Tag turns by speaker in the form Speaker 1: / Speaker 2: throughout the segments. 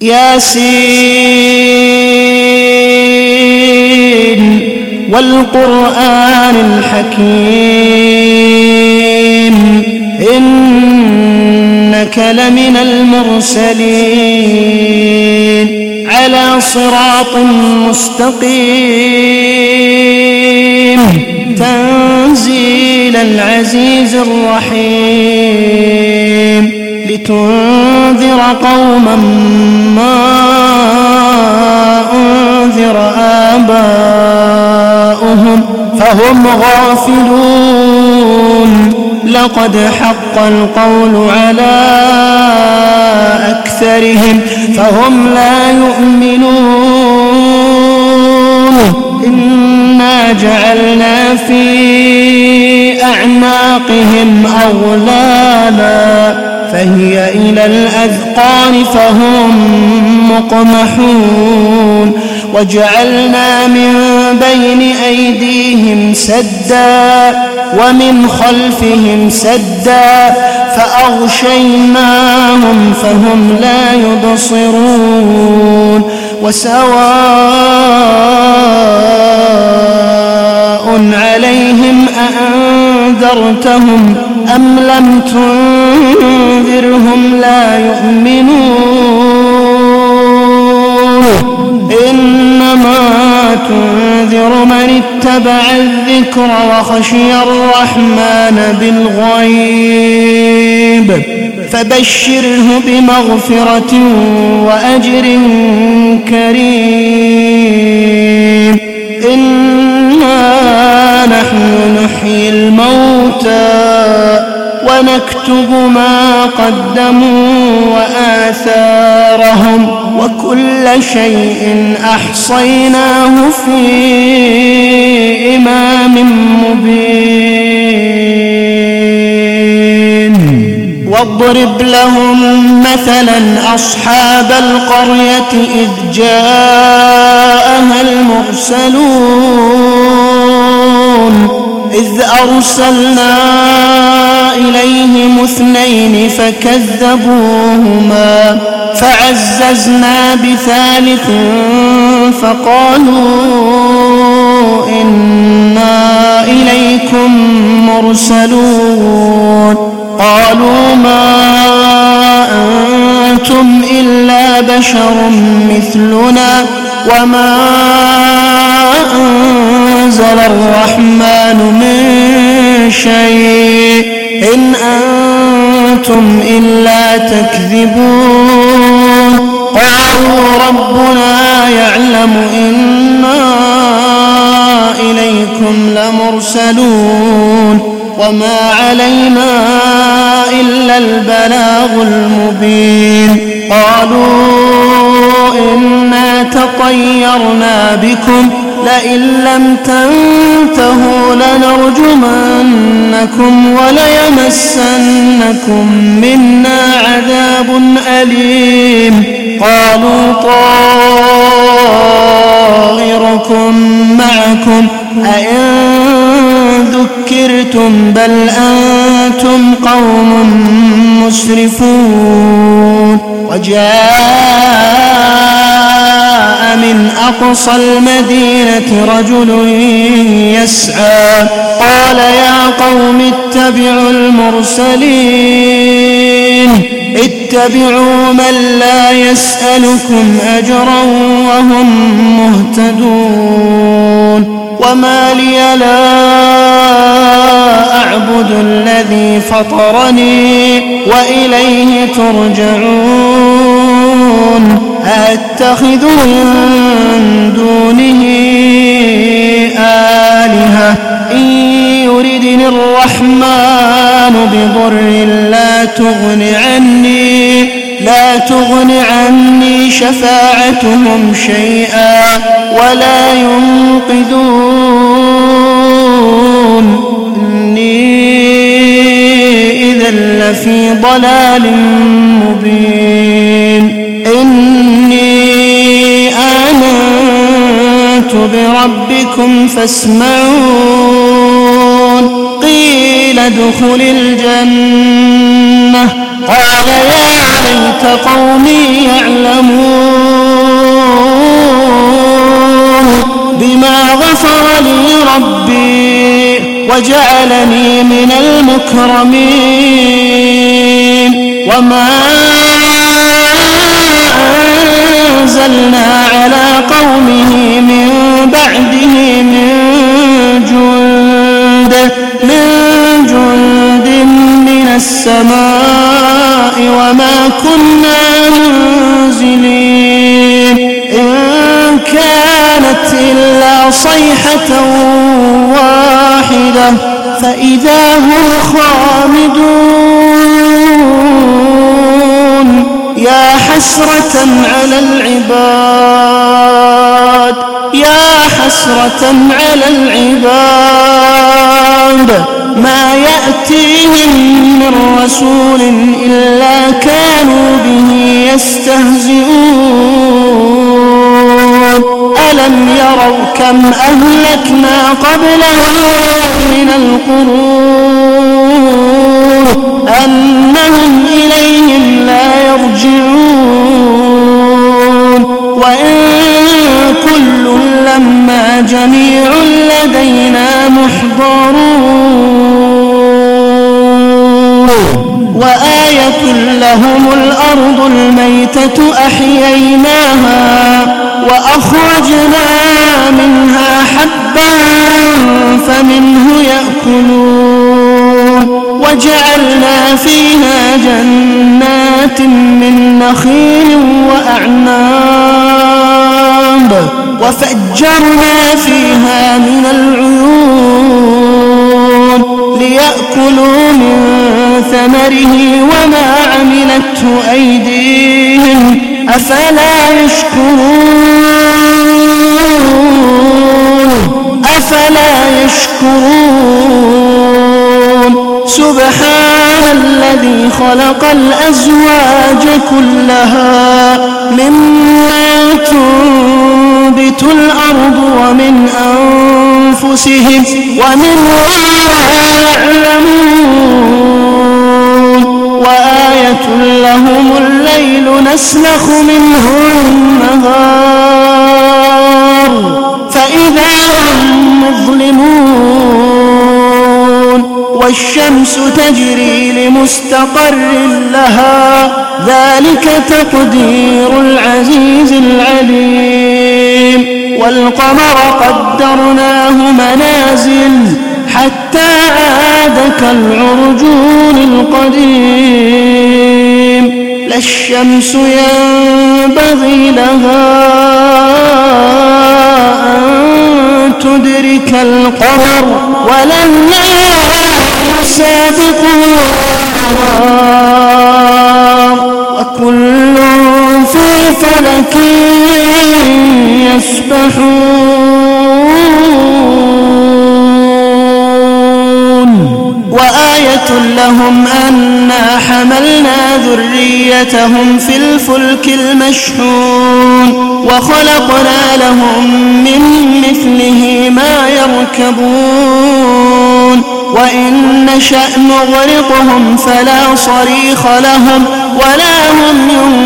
Speaker 1: ياسين والقرآن الحكيم إنك لمن المرسلين على صراط مستقيم تنزيل العزيز الرحيم لتنذر قوما ما أنذر آباؤهم فهم غافلون لقد حق القول على أكثرهم فهم لا يؤمنون إنا جعلنا في أعناقهم أغلالا فهي إلى الأذقان فهم مقمحون وجعلنا من بين أيديهم سدا ومن خلفهم سدا فأغشيناهم فهم لا يبصرون وسواء عليهم أأنذرتهم أم لم تنذرهم لا يؤمنون إنما تنذر من اتبع الذكر وخشي الرحمن بالغيب فبشره بمغفرة وأجر كريم إنا نحن نحيي الموتى ونكتب ما قدموا وآثارهم وكل شيء أحصيناه في إمام مبين واضرب لهم مثلا أصحاب القرية إذ جاءها المرسلون إذ أرسلنا إليهم 2 فكذبوهما فعززنا بثالث فقالوا إنا إليكم مرسلون قالوا ما أنتم إلا بشر مثلنا وما أنزل الرحمن من شيء إن أنتم إلا تكذبون قالوا ربنا يعلم إنا إليكم لمرسلون وما علينا إلا البلاغ المبين قالوا إنا تطيرنا بكم لئن لم تنتهوا لنرجمنكم وليمسنكم منا عذاب أليم قالوا طائركم معكم أئن ذكرتم بل أنتم قوم مسرفون وجاء من أقصى المدينة رجل يسعى قال يا قوم اتبعوا المرسلين اتبعوا من لا يسألكم أجرا وهم مهتدون وما لي لا أعبد الذي فطرني وإليه ترجعون أتخذ من دونه آلهة إن يردني الرحمن بضر لا تغن عني شفاعتهم شيئا ولا ينقذون إني إذا لفي ضلال مبين إني آمنت بربكم فاسمعون قيل ادخل الجنة قال يا ليت قومي يعلمون وجعلني من المكرمين وما أنزلنا على قومه من بعده من جند من السماء وما كنا منزلين إن كانت إلا صيحة واحدة فإذا هم خامدون يا حسرة على العباد على العباد ما يأتيهم من رسول إلا كانوا به يستهزئون ألم يروا كم أهلكنا قبلهم من القرون أنهم إليهم لا يرجعون وإن كل لما جميع لدينا محضرون وآية لهم الأرض الميتة أحييناها وأخرجنا منها حبا فمنه يأكلون وجعلنا فيها جنات من نخيل وأعناب وفجرنا فيها من العيون ليأكلوا من ثمره وما عملته أيديهم أفلا يشكرون سبحان الذي خلق الأزواج كلها مما تنبت الأرض ومن أنفسهم ومما يعلمون وآية لهم الليل نسلخ منه النهار فإذا هم مظلمون والشمس تجري لمستقر لها ذلك تقدير العزيز العليم والقمر قدرناه منازل حتى عاد كالعرجون القديم لا الشمس ينبغي لها أن تدرك القمر ولا الليل سابق النهار وكل في فلك يسبحون وآية لهم أنا حملنا ذريتهم في الفلك المشحون وخلقنا لهم من مثله ما يركبون وإن نشأ نغرقهم فلا صريخ لهم ولا هم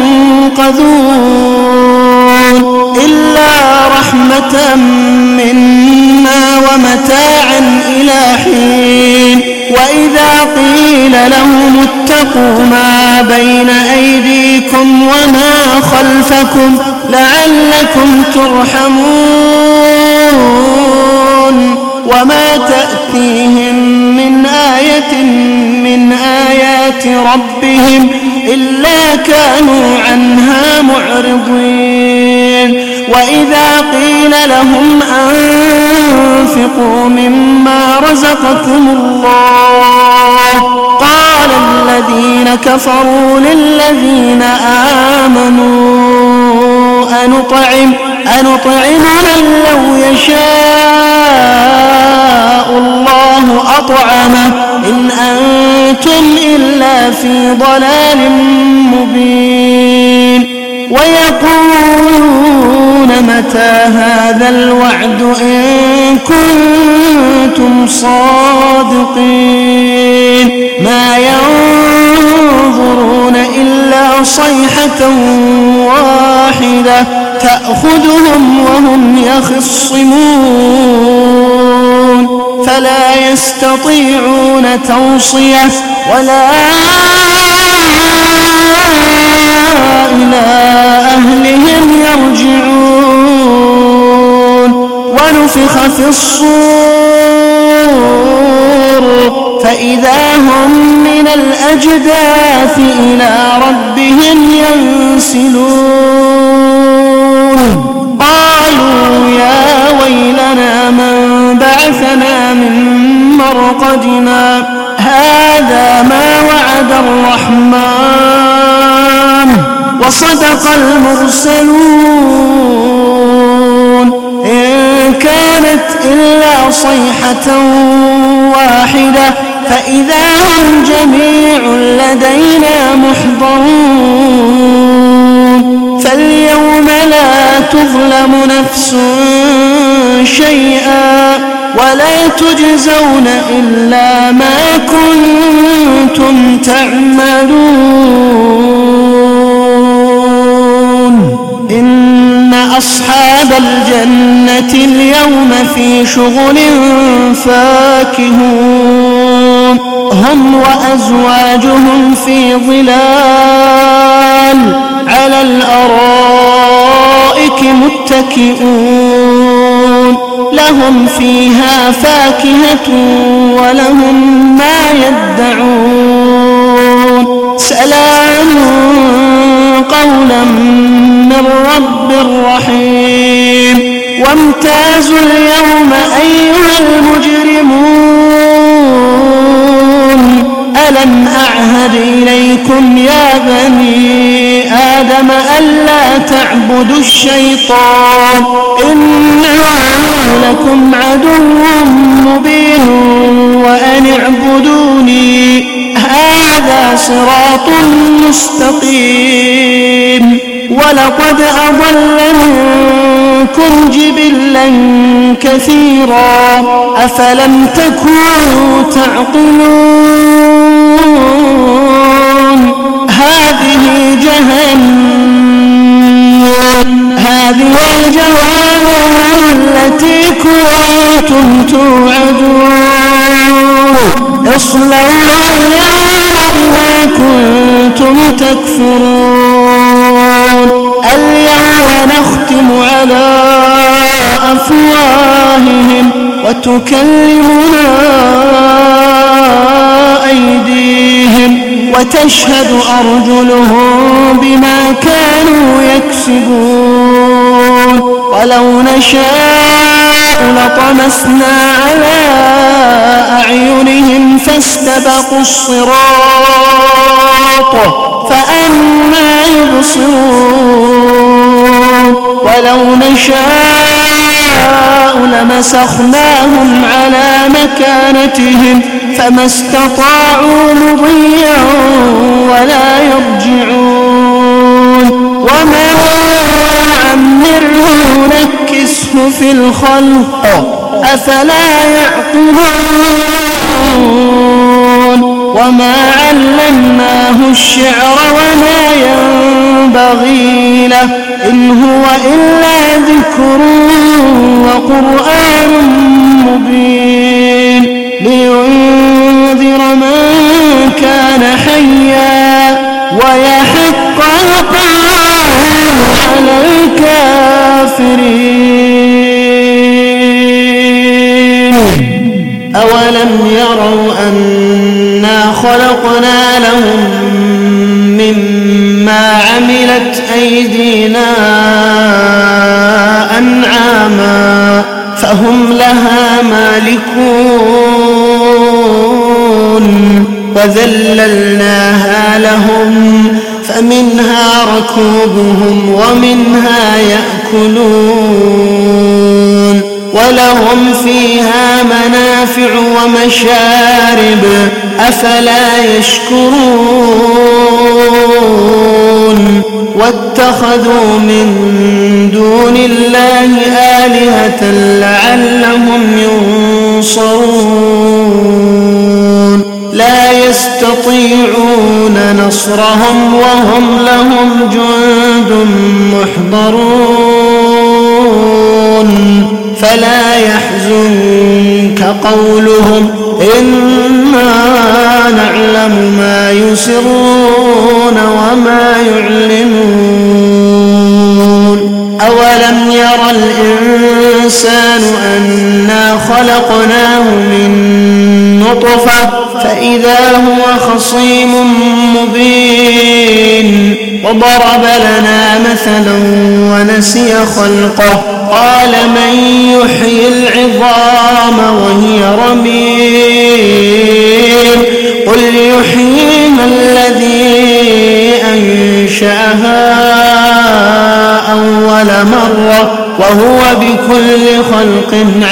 Speaker 1: ينقذون إلا رحمة منا ومتاعا إلى حين وإذا قيل لهم اتقوا ما بين أيديكم وما خلفكم لعلكم ترحمون وما تأتيهم من آية من آيات ربهم إلا كانوا عنها معرضين وإذا قيل لهم أنفقوا مما رزقكم الله قال الذين كفروا للذين آمنوا أنطعم من لو يشاء الله أطعمه إن أنتم إلا في ضلال مبين ويقولون متى هذا الوعد إن كنتم صادقين ما ينظرون إلا صيحة واحدة تأخذهم وهم يخصمون فلا يستطيعون توصية ولا إلى أهلهم يرجعون ونفخ في الصور فإذا هم من الأجداث إلى ربهم ينسلون قالوا يا ويلنا من بعثنا من مرقدنا هذا ما وعد الرحمن وصدق المرسلون إن كانت إلا صيحة واحدة فإذا هم جميع لدينا محضرون فاليوم لا تظلم نفس شيئا ولا تجزون إلا ما كنتم تعملون إن أصحاب الجنة اليوم في شغل فاكهون هم وأزواجهم في ظلال على الأرائك متكئون لهم فيها فاكهة ولهم ما يدعون سلام قولا من رب رحيم وامتازوا اليوم أيها المجرمون ألم أعهد إليكم يا بني آدم ألا تعبدوا الشيطان إنه لكم عدو مبين وأن اعبدوني هذا صراط مستقيم ولقد أضل منكم جبلا كثيرا أفلم تكونوا تعقلون هذه الجهنم التي كنتم توعدون اصلوها بما كنتم تكفرون اليوم نختم على أفواههم وتكلمنا أيديهم وتشهد أرجلهم بما كانوا يكسبون ولو نشاء لطمسنا على أعينهم فاستبقوا الصراط فأنى يبصرون ولو نشاء لمسخناهم على مكانتهم فما استطاعوا مضيا ولا يرجعون وما نعمره نكسه في الخلق أفلا يعقلون وما علمناه الشعر وما ينبغي له إن هو إلا ذكر وقرآن مبين لينذر من كان حيا ويحق القول على الكافرين أولم يروا أنا خلقنا لهم مما عملت أيدينا أنعاما فهم لها مالكون وذللناها لهم فمنها ركوبهم ومنها يأكلون ولهم فيها منافع ومشارب أفلا يشكرون واتخذوا من دون الله آلهة لعلهم ينصرون لا يستطيعون نصرهم وهم لهم جند محضرون فلا يحزنك كقولهم إنا نعلم ما يسرون وما يعلنون أولم ير الإنسان أنا خلقناه من نطفة فإذا هو خصيم مبين وضرب لنا مثلا ونسي خلقه قال من يحيي العظام وهي رميم قل يحييها الذي أنشأها أول مرة وهو بكل خلق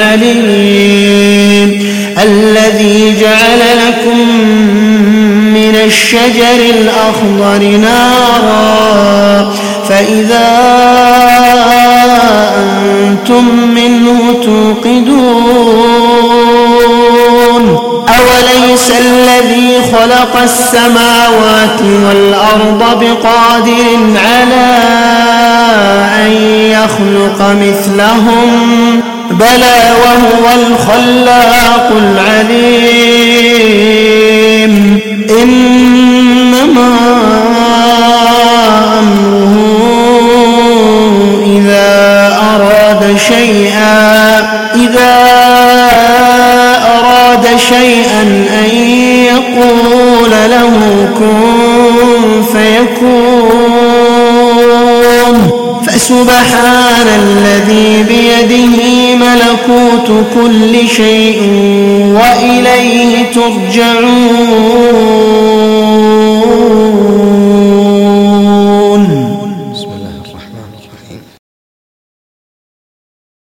Speaker 1: عليم الذي جعل لكم من الشجر الأخضر نارا فإذا أنتم منه توقدون أوليس الذي خلق السماوات والأرض بقادر على أن يخلق مثلهم بلى وهو الخلاق العليم إنما أمره إذا أراد شيئا أن يقول له كن فيكون فسبحان الذي بيده ملكوت كل شيء وإليه ترجعون